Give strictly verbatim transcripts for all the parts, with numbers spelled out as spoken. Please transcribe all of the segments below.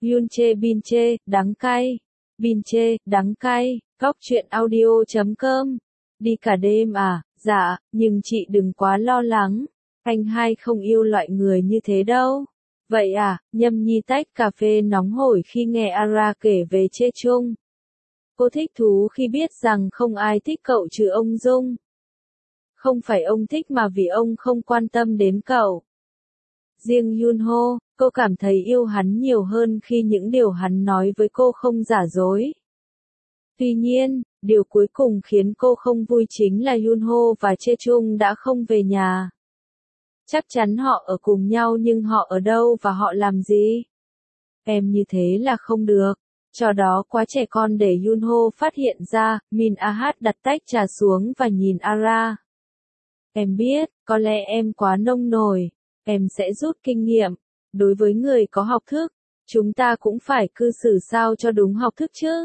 Yunche Binche, đắng cay. Binche, đắng cay. Góc truyện audio.com. Đi cả đêm à? Dạ, nhưng chị đừng quá lo lắng. Anh hai không yêu loại người như thế đâu. Vậy à? Nhâm Nhi tách cà phê nóng hổi khi nghe Ara kể về Chê Chung. Cô thích thú khi biết rằng không ai thích cậu trừ ông Dung. Không phải ông thích mà vì ông không quan tâm đến cậu. Riêng Yunho, cô cảm thấy yêu hắn nhiều hơn khi những điều hắn nói với cô không giả dối. Tuy nhiên, điều cuối cùng khiến cô không vui chính là Yunho và Chê Chung đã không về nhà. Chắc chắn họ ở cùng nhau nhưng họ ở đâu và họ làm gì? Em như thế là không được. Trò đó quá trẻ con để Yunho phát hiện ra. Min Ahat đặt tách trà xuống và nhìn Ara. Em biết, có lẽ em quá nông nổi. Em sẽ rút kinh nghiệm. Đối với người có học thức, chúng ta cũng phải cư xử sao cho đúng học thức chứ.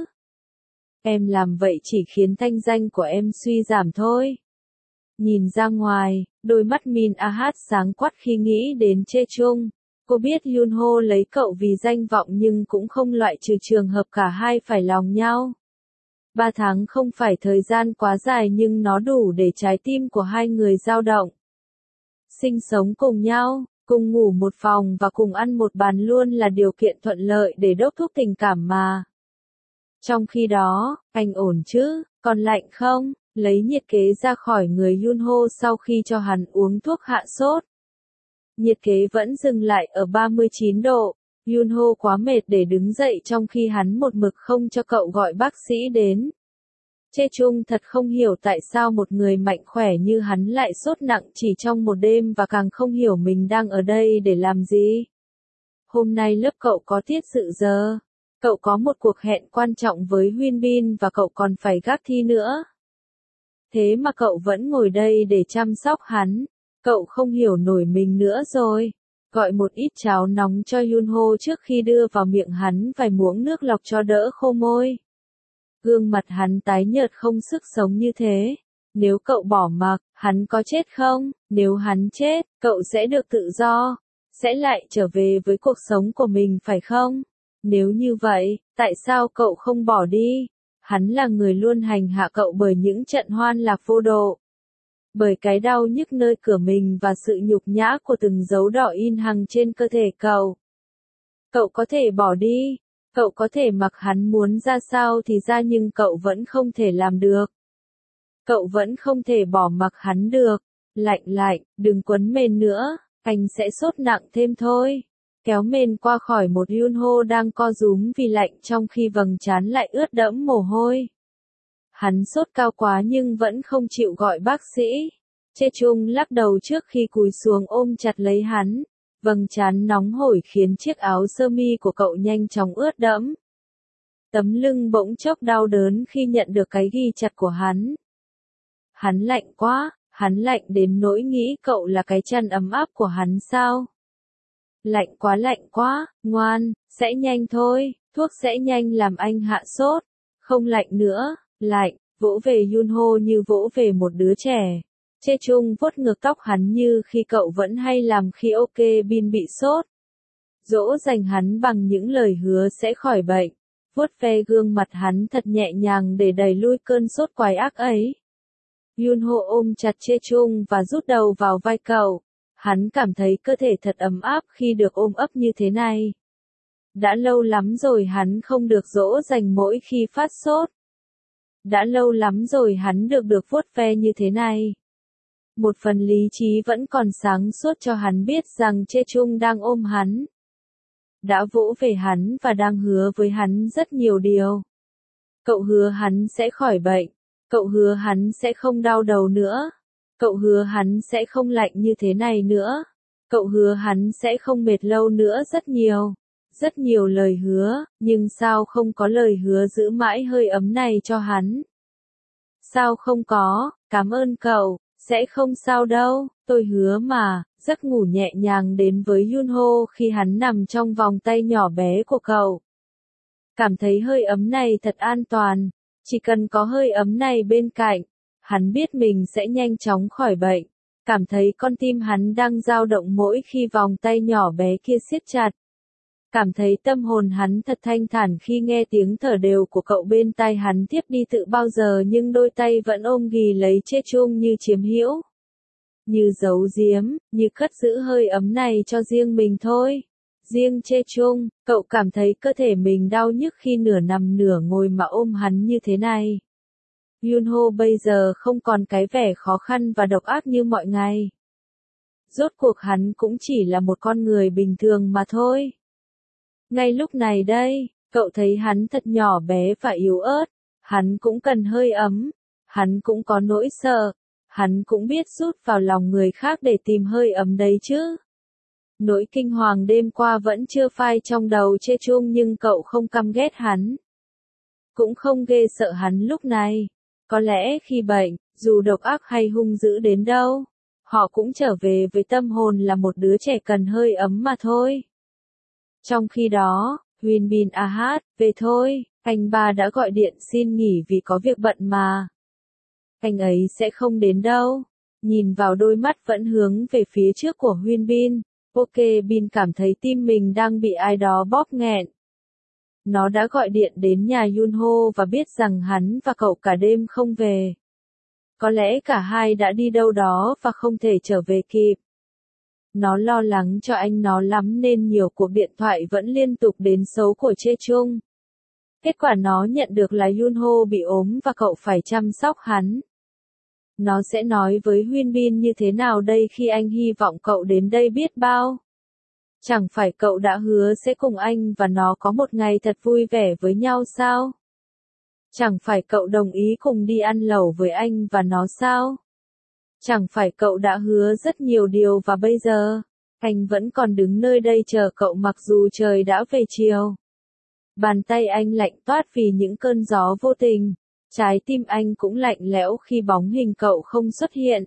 Em làm vậy chỉ khiến thanh danh của em suy giảm thôi. Nhìn ra ngoài, đôi mắt Min Ahat sáng quắc khi nghĩ đến Chê Chung. Cô biết Yunho lấy cậu vì danh vọng nhưng cũng không loại trừ trường hợp cả hai phải lòng nhau. Ba tháng không phải thời gian quá dài nhưng nó đủ để trái tim của hai người dao động. Sinh sống cùng nhau, cùng ngủ một phòng và cùng ăn một bàn luôn là điều kiện thuận lợi để đốc thúc tình cảm mà. Trong khi đó, anh ổn chứ, còn lạnh không? Lấy nhiệt kế ra khỏi người Yunho sau khi cho hắn uống thuốc hạ sốt. Nhiệt kế vẫn dừng lại ở ba mươi chín độ. Yunho quá mệt để đứng dậy trong khi hắn một mực không cho cậu gọi bác sĩ đến. Chê Chung thật không hiểu tại sao một người mạnh khỏe như hắn lại sốt nặng chỉ trong một đêm và càng không hiểu mình đang ở đây để làm gì. Hôm nay lớp cậu có tiết dự giờ. Cậu có một cuộc hẹn quan trọng với Huyên Bin và cậu còn phải gác thi nữa. Thế mà cậu vẫn ngồi đây để chăm sóc hắn. Cậu không hiểu nổi mình nữa rồi. Gọi một ít cháo nóng cho Yunho trước khi đưa vào miệng hắn vài muỗng nước lọc cho đỡ khô môi. Gương mặt hắn tái nhợt không sức sống như thế. Nếu cậu bỏ mặc, hắn có chết không? Nếu hắn chết, cậu sẽ được tự do. Sẽ lại trở về với cuộc sống của mình phải không? Nếu như vậy, tại sao cậu không bỏ đi? Hắn là người luôn hành hạ cậu bởi những trận hoan lạc vô độ. Bởi cái đau nhức nơi cửa mình và sự nhục nhã của từng dấu đỏ in hằn trên cơ thể cậu. Cậu có thể bỏ đi. Cậu có thể mặc hắn muốn ra sao thì ra nhưng cậu vẫn không thể làm được. Cậu vẫn không thể bỏ mặc hắn được. Lạnh lạnh, đừng quấn mền nữa, anh sẽ sốt nặng thêm thôi. Kéo mền qua khỏi một Yunho đang co rúm vì lạnh trong khi vầng trán lại ướt đẫm mồ hôi. Hắn sốt cao quá nhưng vẫn không chịu gọi bác sĩ. Chê Chung lắc đầu trước khi cúi xuống ôm chặt lấy hắn. Vầng trán nóng hổi khiến chiếc áo sơ mi của cậu nhanh chóng ướt đẫm. Tấm lưng bỗng chốc đau đớn khi nhận được cái ghi chặt của hắn. Hắn lạnh quá, hắn lạnh đến nỗi nghĩ cậu là cái chăn ấm áp của hắn sao? Lạnh quá lạnh quá, ngoan, sẽ nhanh thôi, thuốc sẽ nhanh làm anh hạ sốt. Không lạnh nữa, lạnh, vỗ về Yunho như vỗ về một đứa trẻ. Chê Chung vuốt ngược tóc hắn như khi cậu vẫn hay làm khi Ok Bin bị sốt. Dỗ dành hắn bằng những lời hứa sẽ khỏi bệnh. Vuốt ve gương mặt hắn thật nhẹ nhàng để đẩy lui cơn sốt quái ác ấy. Yunho ôm chặt Chê Chung và rút đầu vào vai cậu. Hắn cảm thấy cơ thể thật ấm áp khi được ôm ấp như thế này. Đã lâu lắm rồi hắn không được dỗ dành mỗi khi phát sốt. Đã lâu lắm rồi hắn được được vuốt ve như thế này. Một phần lý trí vẫn còn sáng suốt cho hắn biết rằng Chê Chung đang ôm hắn. Đã vỗ về hắn và đang hứa với hắn rất nhiều điều. Cậu hứa hắn sẽ khỏi bệnh. Cậu hứa hắn sẽ không đau đầu nữa. Cậu hứa hắn sẽ không lạnh như thế này nữa. Cậu hứa hắn sẽ không mệt lâu nữa rất nhiều. Rất nhiều lời hứa, nhưng sao không có lời hứa giữ mãi hơi ấm này cho hắn? Sao không có, cảm ơn cậu, sẽ không sao đâu, tôi hứa mà. Giấc ngủ nhẹ nhàng đến với Yunho khi hắn nằm trong vòng tay nhỏ bé của cậu. Cảm thấy hơi ấm này thật an toàn, chỉ cần có hơi ấm này bên cạnh, hắn biết mình sẽ nhanh chóng khỏi bệnh. Cảm thấy con tim hắn đang dao động mỗi khi vòng tay nhỏ bé kia siết chặt. Cảm thấy tâm hồn hắn thật thanh thản khi nghe tiếng thở đều của cậu bên tai hắn tiếp đi tự bao giờ nhưng đôi tay vẫn ôm ghì lấy Chê Chung như chiếm hữu. Như giấu giếm, như cất giữ hơi ấm này cho riêng mình thôi. Riêng Chê Chung, cậu cảm thấy cơ thể mình đau nhức khi nửa nằm nửa ngồi mà ôm hắn như thế này. Yunho bây giờ không còn cái vẻ khó khăn và độc ác như mọi ngày. Rốt cuộc hắn cũng chỉ là một con người bình thường mà thôi. Ngay lúc này đây, cậu thấy hắn thật nhỏ bé và yếu ớt, hắn cũng cần hơi ấm, hắn cũng có nỗi sợ, hắn cũng biết rút vào lòng người khác để tìm hơi ấm đấy chứ. Nỗi kinh hoàng đêm qua vẫn chưa phai trong đầu Chê Chung nhưng cậu không căm ghét hắn. Cũng không ghê sợ hắn lúc này. Có lẽ khi bệnh, dù độc ác hay hung dữ đến đâu, họ cũng trở về với tâm hồn là một đứa trẻ cần hơi ấm mà thôi. Trong khi đó, Huyên Bin Ahad, về thôi, anh ba đã gọi điện xin nghỉ vì có việc bận mà. Anh ấy sẽ không đến đâu. Nhìn vào đôi mắt vẫn hướng về phía trước của Huyên Bin, Ok Bin cảm thấy tim mình đang bị ai đó bóp nghẹn. Nó đã gọi điện đến nhà Yunho và biết rằng hắn và cậu cả đêm không về. Có lẽ cả hai đã đi đâu đó và không thể trở về kịp. Nó lo lắng cho anh nó lắm nên nhiều cuộc điện thoại vẫn liên tục đến số của Chê Chung. Kết quả nó nhận được là Yunho bị ốm và cậu phải chăm sóc hắn. Nó sẽ nói với Huyên Bin như thế nào đây khi anh hy vọng cậu đến đây biết bao? Chẳng phải cậu đã hứa sẽ cùng anh và nó có một ngày thật vui vẻ với nhau sao? Chẳng phải cậu đồng ý cùng đi ăn lẩu với anh và nó sao? Chẳng phải cậu đã hứa rất nhiều điều và bây giờ, anh vẫn còn đứng nơi đây chờ cậu mặc dù trời đã về chiều. Bàn tay anh lạnh toát vì những cơn gió vô tình, trái tim anh cũng lạnh lẽo khi bóng hình cậu không xuất hiện.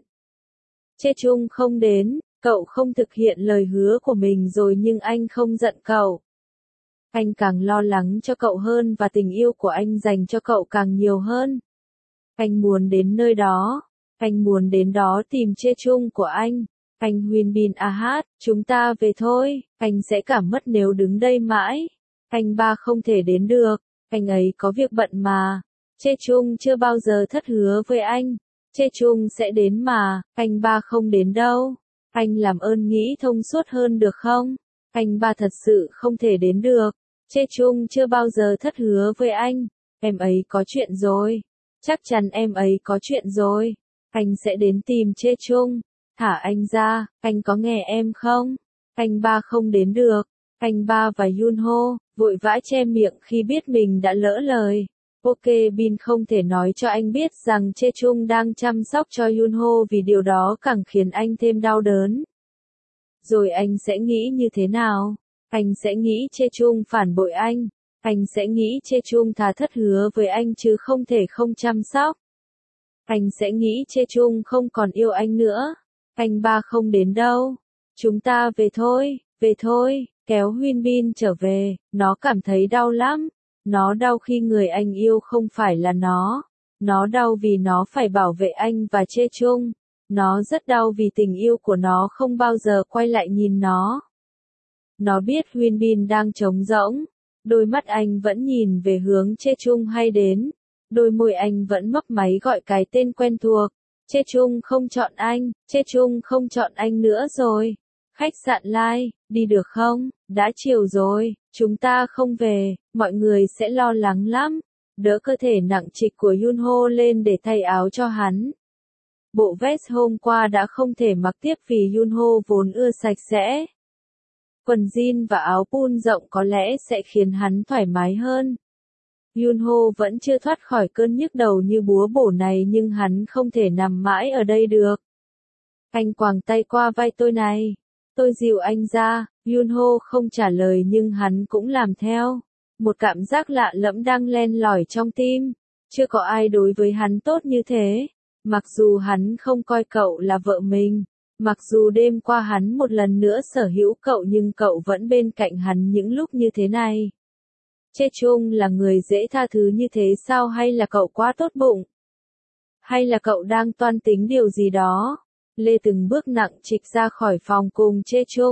Chê Chung không đến, cậu không thực hiện lời hứa của mình rồi nhưng anh không giận cậu. Anh càng lo lắng cho cậu hơn và tình yêu của anh dành cho cậu càng nhiều hơn. Anh muốn đến nơi đó. Anh muốn đến đó tìm Chê Chung của anh. Anh Huyên Bin Ahad, chúng ta về thôi, anh sẽ cảm mất nếu đứng đây mãi. Anh ba không thể đến được, anh ấy có việc bận mà. Chê Chung chưa bao giờ thất hứa với anh. Chê Chung sẽ đến mà, anh ba không đến đâu. Anh làm ơn nghĩ thông suốt hơn được không? Anh ba thật sự không thể đến được. Chê Chung chưa bao giờ thất hứa với anh. Em ấy có chuyện rồi. Chắc chắn em ấy có chuyện rồi. Anh sẽ đến tìm Chê Chung. Thả anh ra, anh có nghe em không? Anh ba không đến được. Anh ba và Yunho vội vã che miệng khi biết mình đã lỡ lời. Ok Bin không thể nói cho anh biết rằng Chê Chung đang chăm sóc cho Yunho vì điều đó càng khiến anh thêm đau đớn. Rồi anh sẽ nghĩ như thế nào? Anh sẽ nghĩ Chê Chung phản bội anh. Anh sẽ nghĩ Chê Chung thà thất hứa với anh chứ không thể không chăm sóc. Anh sẽ nghĩ Chê Chung không còn yêu anh nữa. Anh ba không đến đâu. Chúng ta về thôi, về thôi, kéo Huyên Bin trở về, nó cảm thấy đau lắm. Nó đau khi người anh yêu không phải là nó. Nó đau vì nó phải bảo vệ anh và Chê Chung. Nó rất đau vì tình yêu của nó không bao giờ quay lại nhìn nó. Nó biết Huyên Bin đang trống rỗng. Đôi mắt anh vẫn nhìn về hướng Chê Chung hay đến. Đôi môi anh vẫn mấp máy gọi cái tên quen thuộc. Chê Chung không chọn anh, Chê Chung không chọn anh nữa rồi. Khách sạn Lai, đi được không? Đã chiều rồi, chúng ta không về, mọi người sẽ lo lắng lắm. Đỡ cơ thể nặng trịch của Yunho lên để thay áo cho hắn. Bộ vest hôm qua đã không thể mặc tiếp vì Yunho vốn ưa sạch sẽ. Quần jean và áo pun rộng có lẽ sẽ khiến hắn thoải mái hơn. Yunho vẫn chưa thoát khỏi cơn nhức đầu như búa bổ này nhưng hắn không thể nằm mãi ở đây được. Anh quàng tay qua vai tôi này. Tôi dìu anh ra, Yunho không trả lời nhưng hắn cũng làm theo. Một cảm giác lạ lẫm đang len lỏi trong tim. Chưa có ai đối với hắn tốt như thế. Mặc dù hắn không coi cậu là vợ mình. Mặc dù đêm qua hắn một lần nữa sở hữu cậu nhưng cậu vẫn bên cạnh hắn những lúc như thế này. Chê Chung là người dễ tha thứ như thế sao hay là cậu quá tốt bụng? Hay là cậu đang toan tính điều gì đó? Lê từng bước nặng trịch ra khỏi phòng cùng Chê Chung.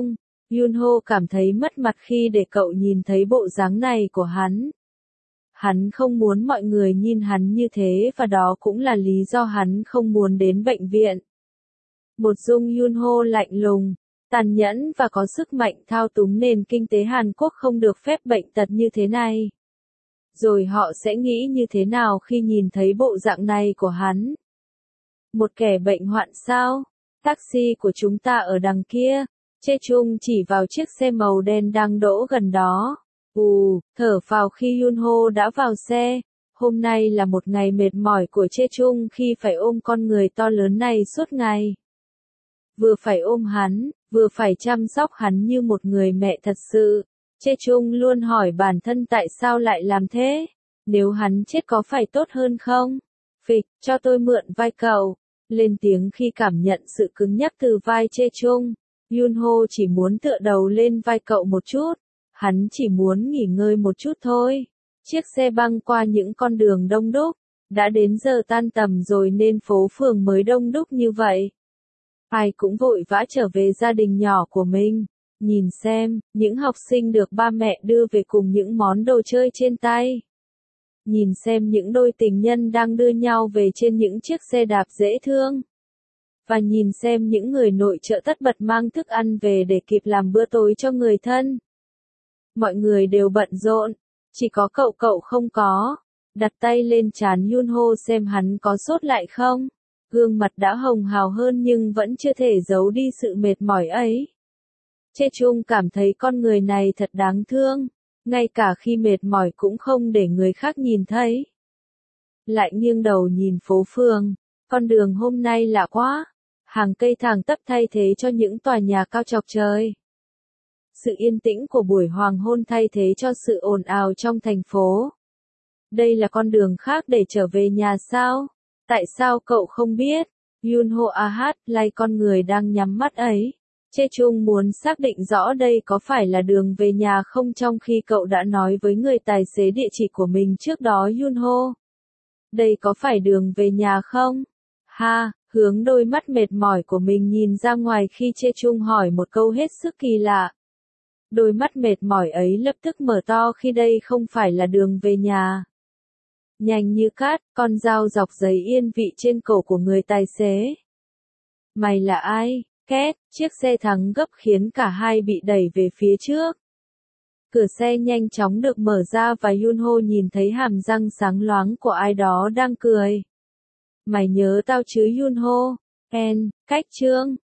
Yunho cảm thấy mất mặt khi để cậu nhìn thấy bộ dáng này của hắn. Hắn không muốn mọi người nhìn hắn như thế và đó cũng là lý do hắn không muốn đến bệnh viện. Một Dung Yunho lạnh lùng, tàn nhẫn và có sức mạnh thao túng nền kinh tế Hàn Quốc không được phép bệnh tật như thế này. Rồi họ sẽ nghĩ như thế nào khi nhìn thấy bộ dạng này của hắn? Một kẻ bệnh hoạn sao? Taxi của chúng ta ở đằng kia. Chê Chung chỉ vào chiếc xe màu đen đang đỗ gần đó. Ù, thở phào khi Yunho đã vào xe. Hôm nay là một ngày mệt mỏi của Chê Chung khi phải ôm con người to lớn này suốt ngày. Vừa phải ôm hắn, vừa phải chăm sóc hắn như một người mẹ thật sự. Chê Chung luôn hỏi bản thân tại sao lại làm thế. Nếu hắn chết có phải tốt hơn không? Phịch, cho tôi mượn vai cậu. Lên tiếng khi cảm nhận sự cứng nhắc từ vai Chê Chung. Yunho chỉ muốn tựa đầu lên vai cậu một chút. Hắn chỉ muốn nghỉ ngơi một chút thôi. Chiếc xe băng qua những con đường đông đúc. Đã đến giờ tan tầm rồi nên phố phường mới đông đúc như vậy. Ai cũng vội vã trở về gia đình nhỏ của mình. Nhìn xem, những học sinh được ba mẹ đưa về cùng những món đồ chơi trên tay. Nhìn xem những đôi tình nhân đang đưa nhau về trên những chiếc xe đạp dễ thương. Và nhìn xem những người nội trợ tất bật mang thức ăn về để kịp làm bữa tối cho người thân. Mọi người đều bận rộn, chỉ có cậu cậu không có. Đặt tay lên trán Yunho xem hắn có sốt lại không. Gương mặt đã hồng hào hơn nhưng vẫn chưa thể giấu đi sự mệt mỏi ấy. Chê Chung cảm thấy con người này thật đáng thương, ngay cả khi mệt mỏi cũng không để người khác nhìn thấy. Lại nghiêng đầu nhìn phố phường, con đường hôm nay lạ quá, hàng cây thẳng tắp thay thế cho những tòa nhà cao chọc trời. Sự yên tĩnh của buổi hoàng hôn thay thế cho sự ồn ào trong thành phố. Đây là con đường khác để trở về nhà sao? Tại sao cậu không biết? Yunho a hát lay con người đang nhắm mắt ấy. Chê Chung muốn xác định rõ đây có phải là đường về nhà không trong khi cậu đã nói với người tài xế địa chỉ của mình trước đó Yunho. Đây có phải đường về nhà không? Ha, hướng đôi mắt mệt mỏi của mình nhìn ra ngoài khi Chê Chung hỏi một câu hết sức kỳ lạ. Đôi mắt mệt mỏi ấy lập tức mở to khi đây không phải là đường về nhà. Nhanh như cát, con dao dọc giấy yên vị trên cổ của người tài xế. Mày là ai? Két, chiếc xe thắng gấp khiến cả hai bị đẩy về phía trước. Cửa xe nhanh chóng được mở ra và Yunho nhìn thấy hàm răng sáng loáng của ai đó đang cười. Mày nhớ tao chứ Yunho? En, cách chương.